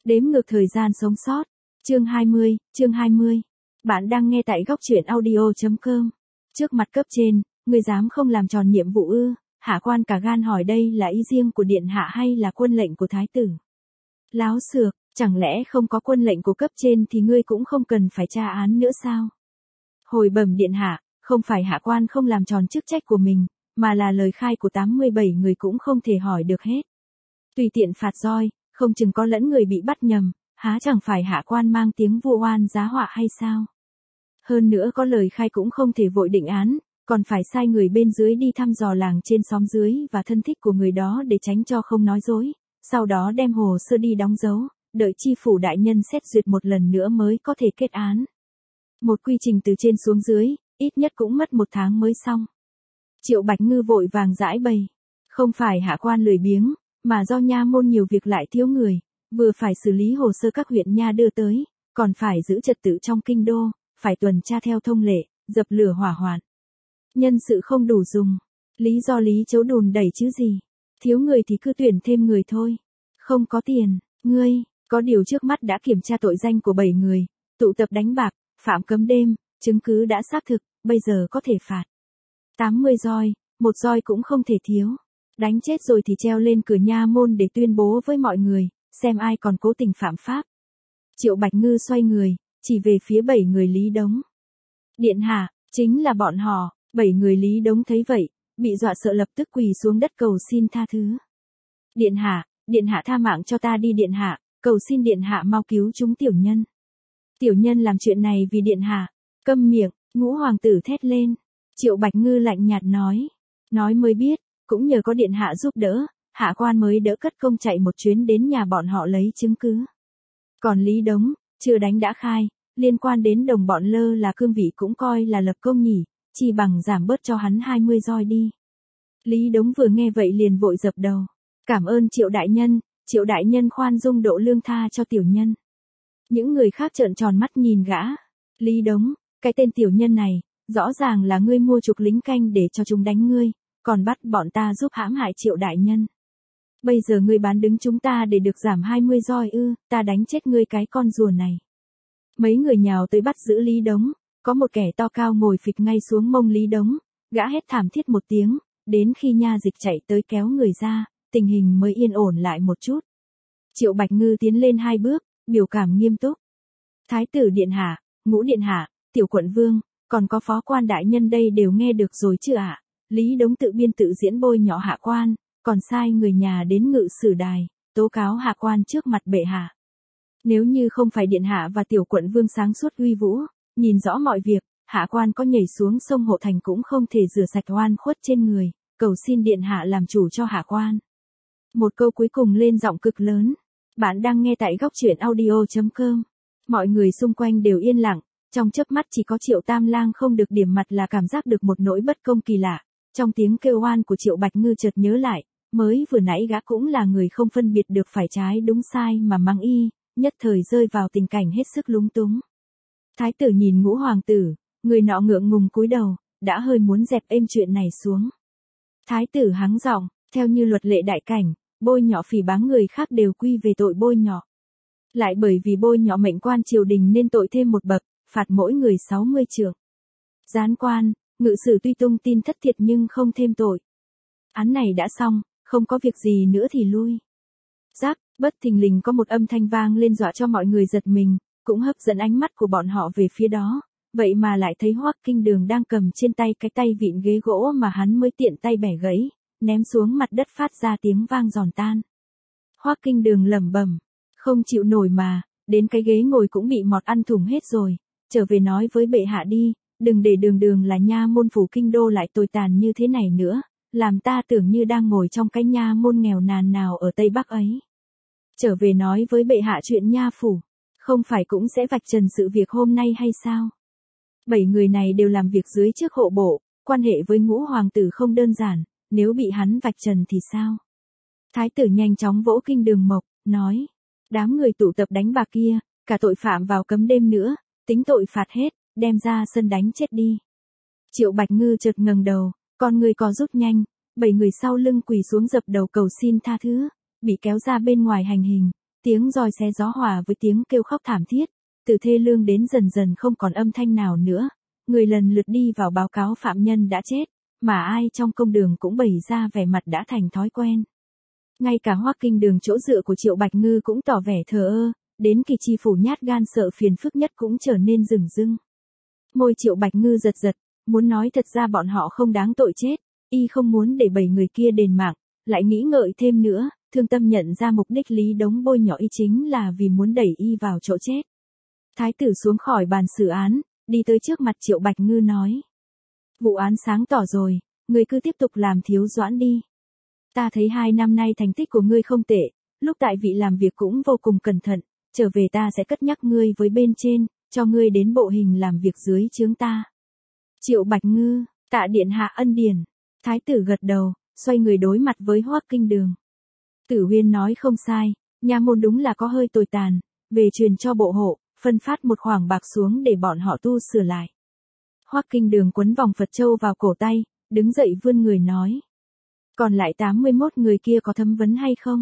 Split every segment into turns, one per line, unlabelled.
Đếm ngược thời gian sống sót. Chương 20. Bạn đang nghe tại góc truyện audio.com. Trước mặt cấp trên, ngươi dám không làm tròn nhiệm vụ ư? Hạ quan cả gan hỏi đây là ý riêng của điện hạ hay là quân lệnh của thái tử? Láo xược, chẳng lẽ không có quân lệnh của cấp trên thì ngươi cũng không cần phải tra án nữa sao? Hồi bẩm điện hạ, không phải hạ quan không làm tròn chức trách của mình, mà là lời khai của 87 người cũng không thể hỏi được hết. Tùy tiện phạt roi, không chừng có lẫn người bị bắt nhầm, há chẳng phải hạ quan mang tiếng vu oan giá họa hay sao? Hơn nữa có lời khai cũng không thể vội định án, còn phải sai người bên dưới đi thăm dò làng trên xóm dưới và thân thích của người đó để tránh cho không nói dối, sau đó đem hồ sơ đi đóng dấu, đợi chi phủ đại nhân xét duyệt một lần nữa mới có thể kết án. Một quy trình từ trên xuống dưới, ít nhất cũng mất 1 tháng mới xong. Triệu Bạch Ngư vội vàng giải bày. Không phải hạ quan lười biếng, mà do nha môn nhiều việc lại thiếu người, vừa phải xử lý hồ sơ các huyện nha đưa tới, còn phải giữ trật tự trong kinh đô, phải tuần tra theo thông lệ, dập lửa hỏa hoạn. Nhân sự không đủ dùng. Lý do lý chấu đùn đẩy chứ gì. Thiếu người thì cứ tuyển thêm người thôi. Không có tiền, ngươi, có điều trước mắt đã kiểm tra tội danh của 7 người, tụ tập đánh bạc, phạm cấm đêm, chứng cứ đã xác thực, bây giờ có thể phạt 80 roi, 1 roi cũng không thể thiếu. Đánh chết rồi thì treo lên cửa nha môn để tuyên bố với mọi người, xem ai còn cố tình phạm pháp. Triệu Bạch Ngư xoay người, chỉ về phía 7 người Lý Đống. Điện hạ, chính là bọn họ. 7 người Lý Đống thấy vậy, bị dọa sợ lập tức quỳ xuống đất cầu xin tha thứ. Điện hạ tha mạng cho ta đi điện hạ, cầu xin điện hạ mau cứu chúng tiểu nhân. Tiểu nhân làm chuyện này vì điện hạ. Câm miệng, Ngũ hoàng tử thét lên. Triệu Bạch Ngư lạnh nhạt nói mới biết, cũng nhờ có điện hạ giúp đỡ, hạ quan mới đỡ cất công chạy một chuyến đến nhà bọn họ lấy chứng cứ. Còn Lý Đống, chưa đánh đã khai, liên quan đến đồng bọn lơ là cương vị cũng coi là lập công nhỉ, chỉ bằng giảm bớt cho hắn 20 roi đi. Lý Đống vừa nghe vậy liền vội dập đầu. Cảm ơn Triệu đại nhân khoan dung độ lương tha cho tiểu nhân. Những người khác trợn tròn mắt nhìn gã. Lý Đống, cái tên tiểu nhân này, rõ ràng là ngươi mua chuộc lính canh để cho chúng đánh ngươi, còn bắt bọn ta giúp hãm hại Triệu đại nhân. Bây giờ ngươi bán đứng chúng ta để được giảm 20 roi ư? Ta đánh chết ngươi cái con rùa này. Mấy người nhào tới bắt giữ Lý Đống, có một kẻ to cao ngồi phịch ngay xuống mông Lý Đống, gã hét thảm thiết một tiếng, đến khi nha dịch chạy tới kéo người ra, tình hình mới yên ổn lại một chút. Triệu Bạch Ngư tiến lên 2 bước, biểu cảm nghiêm túc. Thái tử điện hạ, Ngũ điện hạ, tiểu quận vương, còn có phó quan đại nhân đây đều nghe được rồi chứ ạ? Lý Đống tự biên tự diễn bôi nhọ hạ quan, còn sai người nhà đến ngự sử đài, tố cáo hạ quan trước mặt bệ hạ. Nếu như không phải điện hạ và tiểu quận vương sáng suốt uy vũ, nhìn rõ mọi việc, hạ quan có nhảy xuống sông Hộ Thành cũng không thể rửa sạch oan khuất trên người, cầu xin điện hạ làm chủ cho hạ quan. Một câu cuối cùng lên giọng cực lớn. Bạn đang nghe tại góc truyện audio.com. Mọi người xung quanh đều yên lặng, trong chớp mắt chỉ có Triệu Tam Lang không được điểm mặt là cảm giác được một nỗi bất công kỳ lạ. Trong tiếng kêu oan của Triệu Bạch Ngư chợt nhớ lại, mới vừa nãy gã cũng là người không phân biệt được phải trái đúng sai mà mắng y, nhất thời rơi vào tình cảnh hết sức lúng túng. Thái tử nhìn Ngũ hoàng tử, người nọ ngượng ngùng cúi đầu, đã hơi muốn dẹp êm chuyện này xuống. Thái tử hắng giọng, theo như luật lệ đại cảnh, bôi nhọ phỉ báng người khác đều quy về tội bôi nhọ. Lại bởi vì bôi nhọ mệnh quan triều đình nên tội thêm một bậc, phạt mỗi người 60 trượng. Gián quan, ngự sử tuy tung tin thất thiệt nhưng không thêm tội. Án này đã xong, không có việc gì nữa thì lui. Rắc, bất thình lình có một âm thanh vang lên dọa cho mọi người giật mình, cũng hấp dẫn ánh mắt của bọn họ về phía đó. Vậy mà lại thấy Hoắc Kinh Đường đang cầm trên tay cái tay vịn ghế gỗ mà hắn mới tiện tay bẻ gãy, ném xuống mặt đất phát ra tiếng vang giòn tan. Hoắc Kinh Đường lẩm bẩm, không chịu nổi mà, đến cái ghế ngồi cũng bị mọt ăn thủng hết rồi, trở về nói với bệ hạ đi, đừng để đường là nha môn phủ kinh đô lại tồi tàn như thế này nữa, làm ta tưởng như đang ngồi trong cái nha môn nghèo nàn nào ở Tây Bắc ấy. Trở về nói với bệ hạ chuyện nha phủ, không phải cũng sẽ vạch trần sự việc hôm nay hay sao? 7 người này đều làm việc dưới trước hộ bộ, quan hệ với Ngũ hoàng tử không đơn giản, nếu bị hắn vạch trần thì sao? Thái tử nhanh chóng vỗ Kinh Đường mộc, nói, đám người tụ tập đánh bạc kia, cả tội phạm vào cấm đêm nữa, tính tội phạt hết, đem ra sân đánh chết đi. Triệu Bạch Ngư chợt ngẩng đầu, con người co rút nhanh, 7 người sau lưng quỳ xuống dập đầu cầu xin tha thứ, bị kéo ra bên ngoài hành hình, Tiếng roi xé gió hòa với tiếng kêu khóc thảm thiết, từ thê lương đến dần dần không còn âm thanh nào nữa. Người lần lượt đi vào báo cáo phạm nhân đã chết, mà ai trong công đường cũng bày ra vẻ mặt đã thành thói quen. Ngay cả Hoắc Kinh Đường chỗ dựa của Triệu Bạch Ngư cũng tỏ vẻ thờ ơ, đến Kỳ Chi Phủ nhát gan sợ phiền phức nhất cũng trở nên rừng rưng. Môi Triệu Bạch Ngư giật giật, muốn nói thật ra bọn họ không đáng tội chết, y không muốn để 7 người kia đền mạng, lại nghĩ ngợi thêm nữa, thương tâm nhận ra mục đích Lý Đống bôi nhọ y chính là vì muốn đẩy y vào chỗ chết. Thái tử xuống khỏi bàn xử án, đi tới trước mặt Triệu Bạch Ngư nói. Vụ án sáng tỏ rồi, ngươi cứ tiếp tục làm thiếu doãn đi. Ta thấy 2 năm nay thành tích của ngươi không tệ, lúc tại vị làm việc cũng vô cùng cẩn thận, trở về ta sẽ cất nhắc ngươi với bên trên, cho ngươi đến bộ hình làm việc dưới trướng ta. Triệu Bạch Ngư, tạ điện hạ ân điển. Thái tử gật đầu, xoay người đối mặt với Hoắc Kinh Đường. Tử Huyên nói không sai, nha môn đúng là có hơi tồi tàn, về truyền cho bộ hộ, phân phát một khoản bạc xuống để bọn họ tu sửa lại. Hoắc Kinh Đường quấn vòng Phật châu vào cổ tay, đứng dậy vươn người nói. Còn lại 81 người kia có thấm vấn hay không?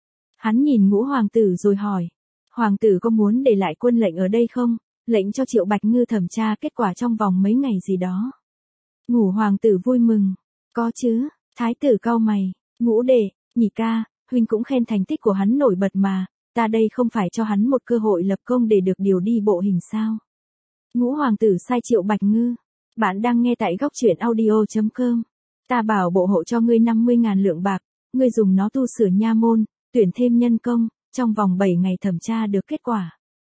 Hắn nhìn Ngũ hoàng tử rồi hỏi. Hoàng tử có muốn để lại quân lệnh ở đây không? Lệnh cho Triệu Bạch Ngư thẩm tra kết quả trong vòng mấy ngày gì đó. Ngũ hoàng tử vui mừng. Có chứ, thái tử cau mày. Ngũ đệ, nhị ca, huynh cũng khen thành tích của hắn nổi bật mà, ta đây không phải cho hắn một cơ hội lập công để được điều đi bộ hình sao? Ngũ hoàng tử sai Triệu Bạch Ngư. Bạn đang nghe tại góc truyện audio.com. Ta bảo bộ hộ cho ngươi 50.000 lượng bạc, ngươi dùng nó tu sửa nha môn, tuyển thêm nhân công, trong vòng 7 ngày thẩm tra được kết quả.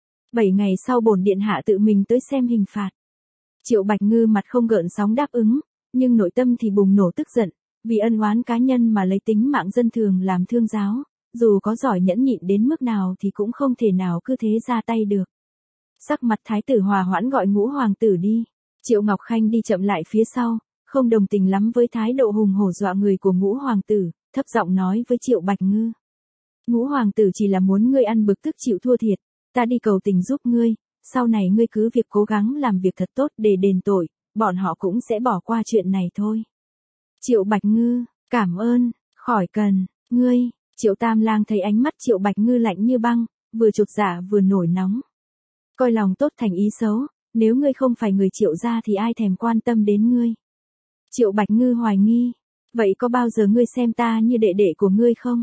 7 ngày sau bổn điện hạ tự mình tới xem hình phạt. Triệu Bạch Ngư mặt không gợn sóng đáp ứng, nhưng nội tâm thì bùng nổ tức giận, vì ân oán cá nhân mà lấy tính mạng dân thường làm thương giáo, dù có giỏi nhẫn nhịn đến mức nào thì cũng không thể nào cứ thế ra tay được. Sắc mặt thái tử hòa hoãn gọi Ngũ hoàng tử đi. Triệu Ngọc Khanh đi chậm lại phía sau, không đồng tình lắm với thái độ hùng hổ dọa người của Ngũ hoàng tử, thấp giọng nói với Triệu Bạch Ngư. Ngũ hoàng tử chỉ là muốn ngươi ăn bực tức chịu thua thiệt, ta đi cầu tình giúp ngươi, sau này ngươi cứ việc cố gắng làm việc thật tốt để đền tội, bọn họ cũng sẽ bỏ qua chuyện này thôi. Triệu Bạch Ngư, cảm ơn, khỏi cần, ngươi. Triệu Tam Lang thấy ánh mắt Triệu Bạch Ngư lạnh như băng, vừa chột dạ vừa nổi nóng. Coi lòng tốt thành ý xấu, nếu ngươi không phải người Triệu gia thì ai thèm quan tâm đến ngươi. Triệu Bạch Ngư hoài nghi, vậy có bao giờ ngươi xem ta như đệ đệ của ngươi không?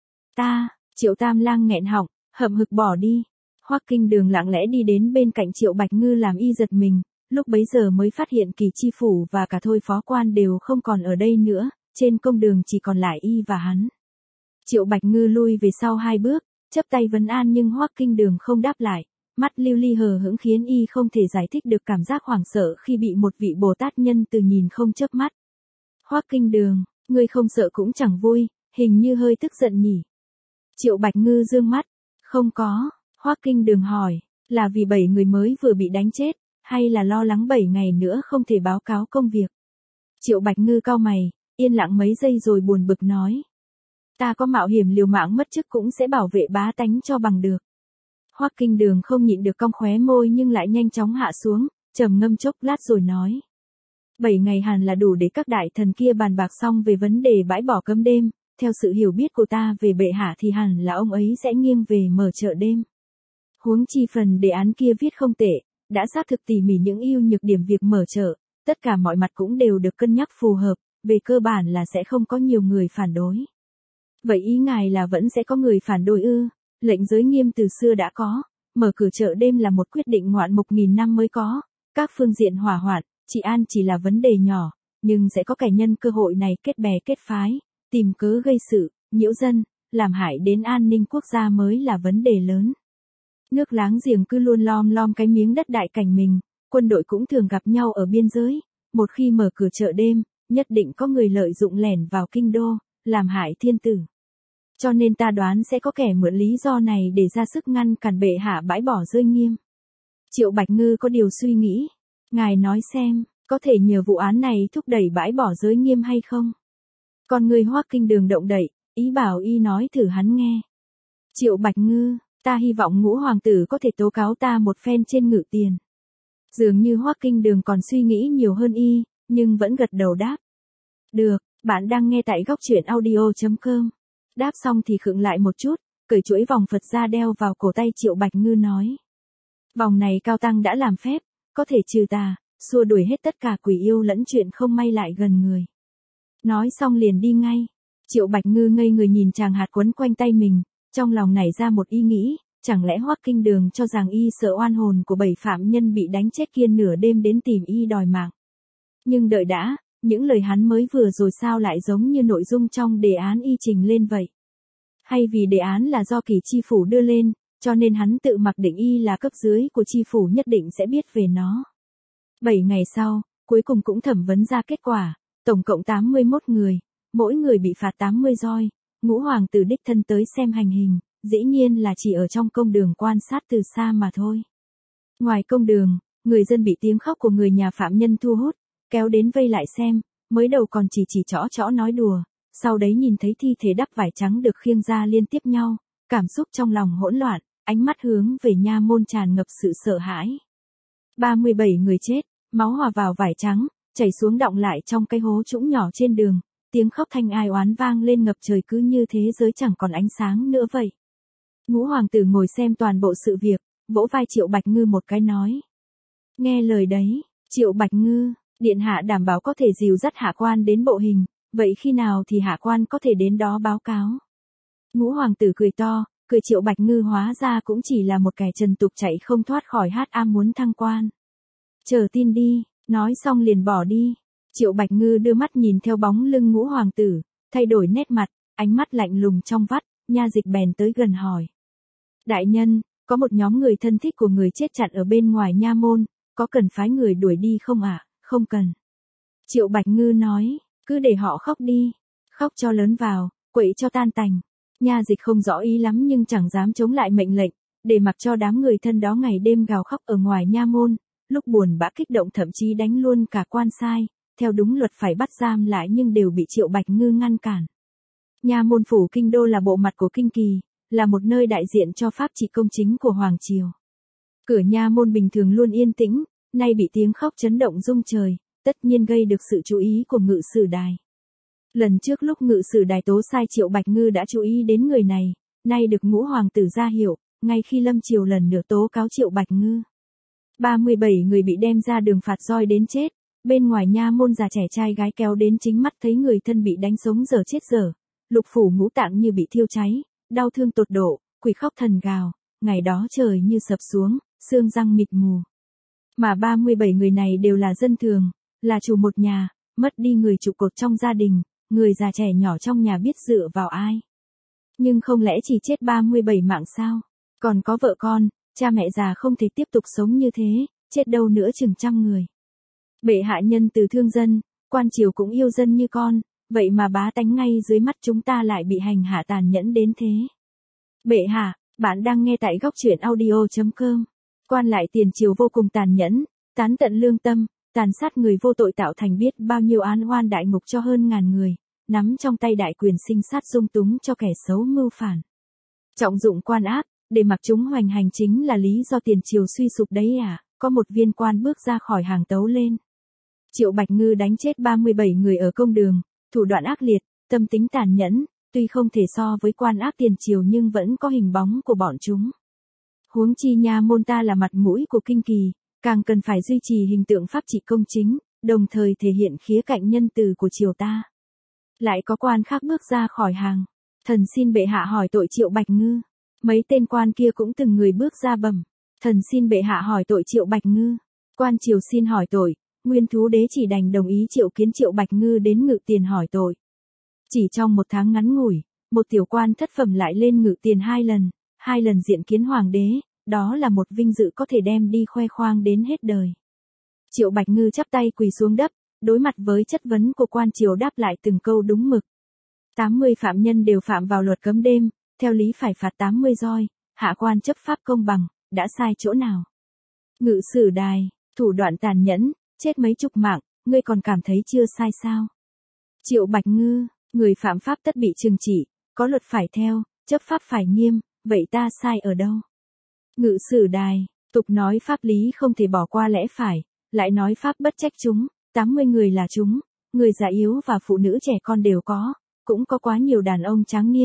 Ta, Triệu Tam Lang nghẹn họng, hậm hực bỏ đi. Hoắc Kinh Đường lặng lẽ đi đến bên cạnh Triệu Bạch Ngư làm y giật mình, lúc bấy giờ mới phát hiện Kỳ Chi Phủ và cả Thôi phó quan đều không còn ở đây nữa, trên công đường chỉ còn lại y và hắn. Triệu Bạch Ngư lui về sau 2 bước, chắp tay vấn an nhưng Hoắc Kinh Đường không đáp lại, mắt lưu ly hờ hững khiến y không thể giải thích được cảm giác hoảng sợ khi bị một vị Bồ Tát nhân từ nhìn không chớp mắt. Hoắc Kinh Đường, ngươi không sợ cũng chẳng vui, hình như hơi tức giận nhỉ? Triệu Bạch Ngư dương mắt, không có. Hoắc Kinh Đường hỏi, là vì 7 người mới vừa bị đánh chết, hay là lo lắng 7 ngày nữa không thể báo cáo công việc? Triệu Bạch Ngư cau mày, yên lặng mấy giây rồi buồn bực nói. Ta có mạo hiểm liều mạng mất chức cũng sẽ bảo vệ bá tánh cho bằng được. Hoắc Kinh Đường không nhịn được cong khóe môi nhưng lại nhanh chóng hạ xuống, trầm ngâm chốc lát rồi nói. 7 ngày hẳn là đủ để các đại thần kia bàn bạc xong về vấn đề bãi bỏ cấm đêm, theo sự hiểu biết của ta về bệ hạ thì hẳn là ông ấy sẽ nghiêng về mở chợ đêm. Huống chi phần đề án kia viết không tệ, đã xác thực tỉ mỉ những ưu nhược điểm việc mở chợ, tất cả mọi mặt cũng đều được cân nhắc phù hợp, về cơ bản là sẽ không có nhiều người phản đối. Vậy ý ngài là vẫn sẽ có người phản đối ư? Lệnh giới nghiêm từ xưa đã có, mở cửa chợ đêm là một quyết định ngoạn mục nghìn năm mới có, các phương diện hỏa hoạn, trị an chỉ là vấn đề nhỏ, nhưng sẽ có kẻ nhân cơ hội này kết bè kết phái, tìm cớ gây sự, nhiễu dân, làm hại đến an ninh quốc gia mới là vấn đề lớn. Nước láng giềng cứ luôn lom cái miếng đất đại cảnh mình, quân đội cũng thường gặp nhau ở biên giới, một khi mở cửa chợ đêm, nhất định có người lợi dụng lẻn vào kinh đô, làm hại thiên tử. Cho nên ta đoán sẽ có kẻ mượn lý do này để ra sức ngăn cản bệ hạ bãi bỏ giới nghiêm. Triệu Bạch Ngư có điều suy nghĩ. Ngài nói xem, có thể nhờ vụ án này thúc đẩy bãi bỏ giới nghiêm hay không? Còn người Hoắc Kinh Đường động đậy, ý bảo y nói thử hắn nghe. Triệu Bạch Ngư, ta hy vọng Ngũ hoàng tử có thể tố cáo ta một phen trên Ngự Tiền. Dường như Hoắc Kinh Đường còn suy nghĩ nhiều hơn y, nhưng vẫn gật đầu đáp. Được, bạn đang nghe tại góc truyện audio.com. Đáp xong thì khựng lại một chút, cởi chuỗi vòng Phật ra đeo vào cổ tay Triệu Bạch Ngư nói. Vòng này Cao Tăng đã làm phép, có thể trừ tà, xua đuổi hết tất cả quỷ yêu lẫn chuyện không may lại gần người. Nói xong liền đi ngay. Triệu Bạch Ngư ngây người nhìn chàng hạt quấn quanh tay mình, trong lòng nảy ra một ý nghĩ, chẳng lẽ Hoắc Kinh Đường cho rằng y sợ oan hồn của 7 phạm nhân bị đánh chết kia nửa đêm đến tìm y đòi mạng. Nhưng đợi đã, những lời hắn mới vừa rồi sao lại giống như nội dung trong đề án y trình lên vậy? Hay vì đề án là do Kỳ chi phủ đưa lên, cho nên hắn tự mặc định y là cấp dưới của chi phủ nhất định sẽ biết về nó. 7 ngày sau, cuối cùng cũng thẩm vấn ra kết quả, tổng cộng 81 người, mỗi người bị phạt 80 roi, Ngũ hoàng tử đích thân tới xem hành hình, dĩ nhiên là chỉ ở trong công đường quan sát từ xa mà thôi. Ngoài công đường, người dân bị tiếng khóc của người nhà phạm nhân thu hút, kéo đến vây lại xem, mới đầu còn chỉ chõ nói đùa, sau đấy nhìn thấy thi thể đắp vải trắng được khiêng ra liên tiếp nhau, cảm xúc trong lòng hỗn loạn, ánh mắt hướng về nha môn tràn ngập sự sợ hãi. 37 người chết, máu hòa vào vải trắng, chảy xuống đọng lại trong cái hố trũng nhỏ trên đường, tiếng khóc thanh ai oán vang lên ngập trời cứ như thế giới chẳng còn ánh sáng nữa vậy. Ngũ hoàng tử ngồi xem toàn bộ sự việc, vỗ vai Triệu Bạch Ngư một cái nói. Nghe lời đấy, Triệu Bạch Ngư, điện hạ đảm bảo có thể dìu dắt hạ quan đến bộ hình, vậy khi nào thì hạ quan có thể đến đó báo cáo? Ngũ hoàng tử cười to, cười Triệu Bạch Ngư hóa ra cũng chỉ là một kẻ trần tục chạy không thoát khỏi muốn thăng quan. Chờ tin đi, nói xong liền bỏ đi. Triệu Bạch Ngư đưa mắt nhìn theo bóng lưng ngũ hoàng tử, thay đổi nét mặt, ánh mắt lạnh lùng trong vắt, nha dịch bèn tới gần hỏi. Đại nhân, có một nhóm người thân thích của người chết chặn ở bên ngoài nha môn, có cần phái người đuổi đi không ạ? Không cần. Triệu Bạch Ngư nói, cứ để họ khóc đi, khóc cho lớn vào, quậy cho tan tành. Nha dịch không rõ ý lắm nhưng chẳng dám chống lại mệnh lệnh, để mặc cho đám người thân đó ngày đêm gào khóc ở ngoài nha môn, lúc buồn bã kích động thậm chí đánh luôn cả quan sai, theo đúng luật phải bắt giam lại nhưng đều bị Triệu Bạch Ngư ngăn cản. Nha môn phủ kinh đô là bộ mặt của kinh kỳ, là một nơi đại diện cho pháp trị công chính của Hoàng Triều. Cửa nha môn bình thường luôn yên tĩnh, nay bị tiếng khóc chấn động rung trời, tất nhiên gây được sự chú ý của ngự sử đài. Lần trước lúc ngự sử đài tố sai Triệu Bạch Ngư đã chú ý đến người này, nay được ngũ hoàng tử ra hiệu, ngay khi Lâm Triều lần nữa tố cáo Triệu Bạch Ngư. 37 người bị đem ra đường phạt roi đến chết, bên ngoài nha môn già trẻ trai gái kéo đến chính mắt thấy người thân bị đánh sống dở chết dở, lục phủ ngũ tạng như bị thiêu cháy, đau thương tột độ, quỷ khóc thần gào, ngày đó trời như sập xuống, xương răng mịt mù. Mà 37 người này đều là dân thường, là chủ một nhà, mất đi người trụ cột trong gia đình, người già trẻ nhỏ trong nhà biết dựa vào ai. Nhưng không lẽ chỉ chết 37 mạng sao? Còn có vợ con, cha mẹ già không thể tiếp tục sống như thế, chết đâu nữa chừng trăm người. Bệ hạ nhân từ thương dân, quan triều cũng yêu dân như con, vậy mà bá tánh ngay dưới mắt chúng ta lại bị hành hạ tàn nhẫn đến thế. Bệ hạ, bạn đang nghe tại góc truyện audio.com. Quan lại tiền triều vô cùng tàn nhẫn, tán tận lương tâm, tàn sát người vô tội tạo thành biết bao nhiêu án oan đại ngục cho hơn ngàn người, nắm trong tay đại quyền sinh sát dung túng cho kẻ xấu mưu phản. Trọng dụng quan ác, để mặc chúng hoành hành chính là lý do tiền triều suy sụp đấy à? Có một viên quan bước ra khỏi hàng tấu lên. Triệu Bạch Ngư đánh chết 37 người ở công đường, thủ đoạn ác liệt, tâm tính tàn nhẫn, tuy không thể so với quan ác tiền triều nhưng vẫn có hình bóng của bọn chúng. Huống chi nha môn ta là mặt mũi của kinh kỳ, càng cần phải duy trì hình tượng pháp trị công chính, đồng thời thể hiện khía cạnh nhân từ của triều ta. Lại có quan khác bước ra khỏi hàng. Thần xin bệ hạ hỏi tội Triệu Bạch Ngư. Mấy tên quan kia cũng từng người bước ra bẩm. Thần xin bệ hạ hỏi tội Triệu Bạch Ngư. Quan triều xin hỏi tội, Nguyên Thú Đế chỉ đành đồng ý triệu kiến Triệu Bạch Ngư đến ngự tiền hỏi tội. Chỉ trong một tháng ngắn ngủi, một tiểu quan thất phẩm lại lên ngự tiền 2 lần diện kiến hoàng đế, đó là một vinh dự có thể đem đi khoe khoang đến hết đời. Triệu Bạch Ngư chắp tay quỳ xuống đất, đối mặt với chất vấn của quan triều đáp lại từng câu đúng mực. 80 phạm nhân đều phạm vào luật cấm đêm, theo lý phải phạt 80 roi, hạ quan chấp pháp công bằng, đã sai chỗ nào? Ngự sử đài, thủ đoạn tàn nhẫn, chết mấy chục mạng, ngươi còn cảm thấy chưa sai sao? Triệu Bạch Ngư, người phạm pháp tất bị trừng trị, có luật phải theo, chấp pháp phải nghiêm, vậy ta sai ở đâu? Ngự sử đài, tục nói pháp lý không thể bỏ qua lẽ phải, lại nói pháp bất trách chúng, 80 người là chúng, người già yếu và phụ nữ trẻ con đều có, cũng có quá nhiều đàn ông tráng niên,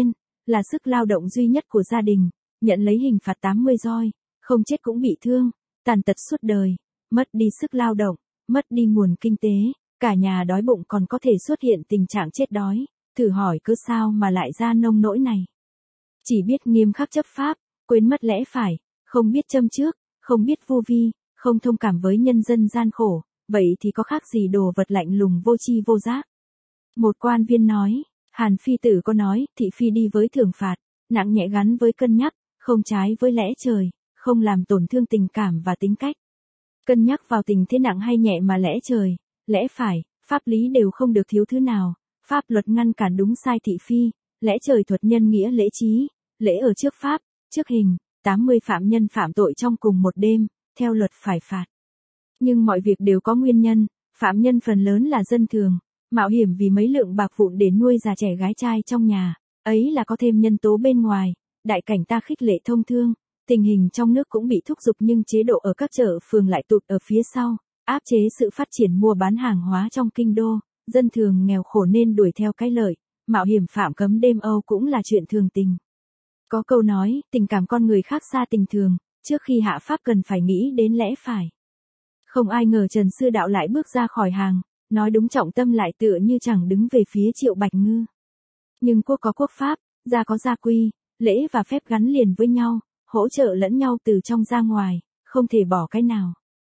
là sức lao động duy nhất của gia đình, nhận lấy hình phạt 80 roi, không chết cũng bị thương, tàn tật suốt đời, mất đi sức lao động, mất đi nguồn kinh tế, cả nhà đói bụng còn có thể xuất hiện tình trạng chết đói, thử hỏi cứ sao mà lại ra nông nỗi này. Chỉ biết nghiêm khắc chấp pháp, quên mất lẽ phải, không biết châm trước, không biết vô vi, không thông cảm với nhân dân gian khổ, vậy thì có khác gì đồ vật lạnh lùng vô tri vô giác. Một quan viên nói, Hàn Phi Tử có nói, thị phi đi với thưởng phạt, nặng nhẹ gắn với cân nhắc, không trái với lẽ trời, không làm tổn thương tình cảm và tính cách. Cân nhắc vào tình thế nặng hay nhẹ mà lẽ trời, lẽ phải, pháp lý đều không được thiếu thứ nào, pháp luật ngăn cản đúng sai thị phi, lẽ trời thuật nhân nghĩa lễ trí, lễ ở trước pháp, trước hình, 80 phạm nhân phạm tội trong cùng một đêm, theo luật phải phạt. Nhưng mọi việc đều có nguyên nhân, phạm nhân phần lớn là dân thường, mạo hiểm vì mấy lượng bạc vụn để nuôi già trẻ gái trai trong nhà, ấy là có thêm nhân tố bên ngoài, đại cảnh ta khích lệ thông thương, tình hình trong nước cũng bị thúc giục nhưng chế độ ở các chợ phường lại tụt ở phía sau, áp chế sự phát triển mua bán hàng hóa trong kinh đô, dân thường nghèo khổ nên đuổi theo cái lợi, mạo hiểm phạm cấm đêm âu cũng là chuyện thường tình. Có câu nói, tình cảm con người khác xa tình thường, trước khi hạ pháp cần phải nghĩ đến lẽ phải. Không ai ngờ Trần Sư Đạo lại bước ra khỏi hàng, nói đúng trọng tâm lại tựa như chẳng đứng về phía Triệu Bạch Ngư. Nhưng quốc có quốc pháp, gia có gia quy, lễ và phép gắn liền với nhau, hỗ trợ lẫn nhau từ trong ra ngoài, không thể bỏ cái nào.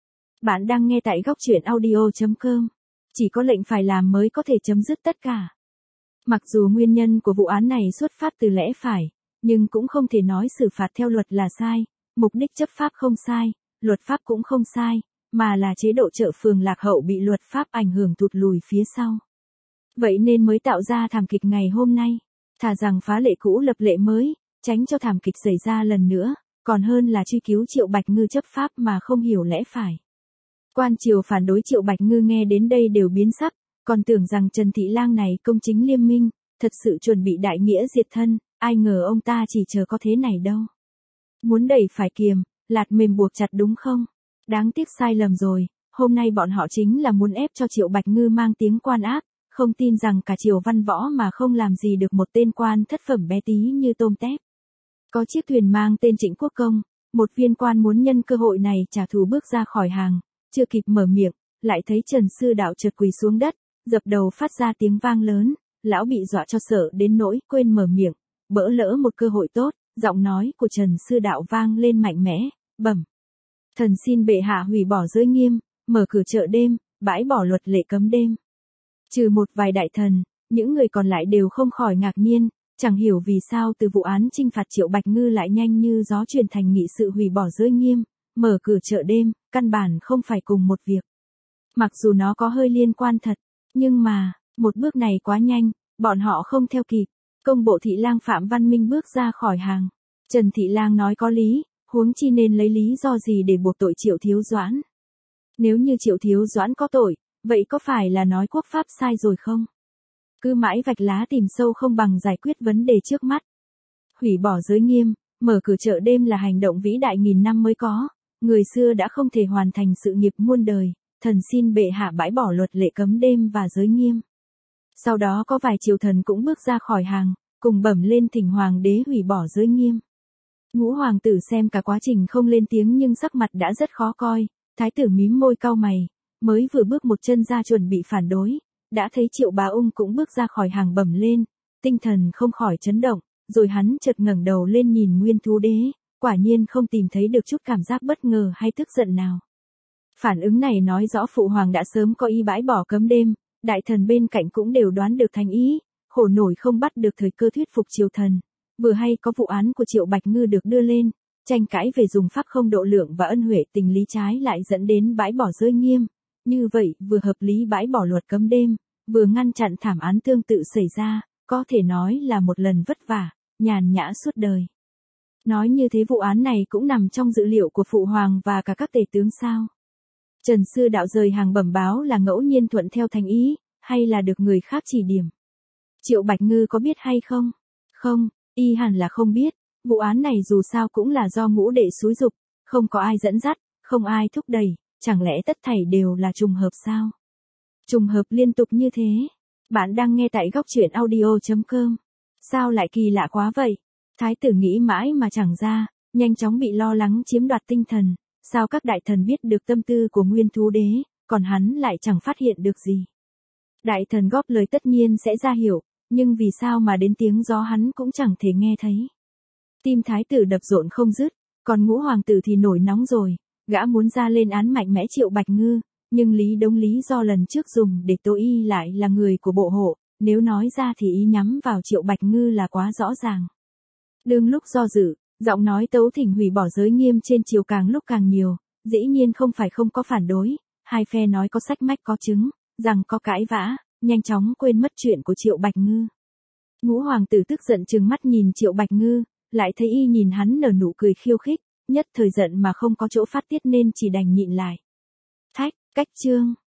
Bạn đang nghe tại góc truyện audio.com. Chỉ có lệnh phải làm mới có thể chấm dứt tất cả. Mặc dù nguyên nhân của vụ án này xuất phát từ lẽ phải, nhưng cũng không thể nói xử phạt theo luật là sai, mục đích chấp pháp không sai, luật pháp cũng không sai, mà là chế độ chợ phường lạc hậu bị luật pháp ảnh hưởng tụt lùi phía sau. Vậy nên mới tạo ra thảm kịch ngày hôm nay, thà rằng phá lệ cũ lập lệ mới, tránh cho thảm kịch xảy ra lần nữa, còn hơn là truy cứu Triệu Bạch Ngư chấp pháp mà không hiểu lẽ phải. Quan triều phản đối Triệu Bạch Ngư nghe đến đây đều biến sắc, còn tưởng rằng Trần Thị Lang này công chính liêm minh, thật sự chuẩn bị đại nghĩa diệt thân, ai ngờ ông ta chỉ chờ có thế này đâu. Muốn đẩy phải kiềm, lạt mềm buộc chặt đúng không? Đáng tiếc sai lầm rồi, hôm nay bọn họ chính là muốn ép cho Triệu Bạch Ngư mang tiếng quan ác, không tin rằng cả triều văn võ mà không làm gì được một tên quan thất phẩm bé tí như tôm tép. Có chiếc thuyền mang tên Trịnh Quốc Công, một viên quan muốn nhân cơ hội này trả thù bước ra khỏi hàng, chưa kịp mở miệng, lại thấy Trần Sư Đạo chợt quỳ xuống đất, dập đầu phát ra tiếng vang lớn, lão bị dọa cho sợ đến nỗi quên mở miệng, bỡ lỡ một cơ hội tốt, giọng nói của Trần Sư Đạo vang lên mạnh mẽ, bẩm. Thần xin bệ hạ hủy bỏ giới nghiêm, mở cửa chợ đêm, bãi bỏ luật lệ cấm đêm. Trừ một vài đại thần, những người còn lại đều không khỏi ngạc nhiên, chẳng hiểu vì sao từ vụ án trinh phạt Triệu Bạch Ngư lại nhanh như gió truyền thành nghị sự hủy bỏ giới nghiêm, mở cửa chợ đêm, căn bản không phải cùng một việc. Mặc dù nó có hơi liên quan thật, nhưng mà, một bước này quá nhanh, bọn họ không theo kịp. Công bộ thị lang Phạm Văn Minh bước ra khỏi hàng. Trần Thị Lang nói có lý, huống chi nên lấy lý do gì để buộc tội Triệu Thiếu Doãn. Nếu như Triệu Thiếu Doãn có tội, vậy có phải là nói quốc pháp sai rồi không? Cứ mãi vạch lá tìm sâu không bằng giải quyết vấn đề trước mắt. Hủy bỏ giới nghiêm, mở cửa chợ đêm là hành động vĩ đại nghìn năm mới có, người xưa đã không thể hoàn thành sự nghiệp muôn đời, thần xin bệ hạ bãi bỏ luật lệ cấm đêm và giới nghiêm. Sau đó có vài triều thần cũng bước ra khỏi hàng, cùng bẩm lên thỉnh hoàng đế hủy bỏ giới nghiêm. Ngũ hoàng tử xem cả quá trình không lên tiếng nhưng sắc mặt đã rất khó coi, thái tử mím môi cau mày, mới vừa bước một chân ra chuẩn bị phản đối, đã thấy Triệu Bá Ung cũng bước ra khỏi hàng bẩm lên, tinh thần không khỏi chấn động, rồi hắn chợt ngẩng đầu lên nhìn Nguyên Thú Đế, quả nhiên không tìm thấy được chút cảm giác bất ngờ hay tức giận nào. Phản ứng này nói rõ phụ hoàng đã sớm có ý bãi bỏ cấm đêm, đại thần bên cạnh cũng đều đoán được thành ý, khổ nổi không bắt được thời cơ thuyết phục triều thần. Vừa hay có vụ án của Triệu Bạch Ngư được đưa lên, tranh cãi về dùng pháp không độ lượng và ân huệ tình lý trái lại dẫn đến bãi bỏ giới nghiêm. Như vậy, vừa hợp lý bãi bỏ luật cấm đêm, vừa ngăn chặn thảm án tương tự xảy ra, có thể nói là một lần vất vả, nhàn nhã suốt đời. Nói như thế vụ án này cũng nằm trong dự liệu của phụ hoàng và cả các tể tướng sao? Trần Sư Đạo rời hàng bẩm báo là ngẫu nhiên thuận theo thành ý, hay là được người khác chỉ điểm? Triệu Bạch Ngư có biết hay không? Không, y hẳn là không biết, vụ án này dù sao cũng là do ngũ đệ xúi giục, không có ai dẫn dắt, không ai thúc đẩy, chẳng lẽ tất thảy đều là trùng hợp sao? Trùng hợp liên tục như thế. Bạn đang nghe tại góc truyện audio.com. Sao lại kỳ lạ quá vậy? Thái tử nghĩ mãi mà chẳng ra, nhanh chóng bị lo lắng chiếm đoạt tinh thần, sao các đại thần biết được tâm tư của Nguyên Thú Đế, còn hắn lại chẳng phát hiện được gì. Đại thần góp lời tất nhiên sẽ ra hiểu, nhưng vì sao mà đến tiếng gió hắn cũng chẳng thể nghe thấy. Tim thái tử đập rộn không dứt, còn Ngũ hoàng tử thì nổi nóng rồi, gã muốn ra lên án mạnh mẽ Triệu Bạch Ngư, nhưng Lý Đống lý do lần trước dùng để tố y lại là người của bộ hộ, nếu nói ra thì ý nhắm vào Triệu Bạch Ngư là quá rõ ràng. Đương lúc do dự, giọng nói Tấu Thỉnh hủy bỏ giới nghiêm trên triều càng lúc càng nhiều, dĩ nhiên không phải không có phản đối, hai phe nói có sách mách có chứng, rằng có cãi vã, nhanh chóng quên mất chuyện của Triệu Bạch Ngư. Ngũ hoàng tử tức giận trừng mắt nhìn Triệu Bạch Ngư, lại thấy y nhìn hắn nở nụ cười khiêu khích, nhất thời giận mà không có chỗ phát tiết nên chỉ đành nhịn lại. Cách chương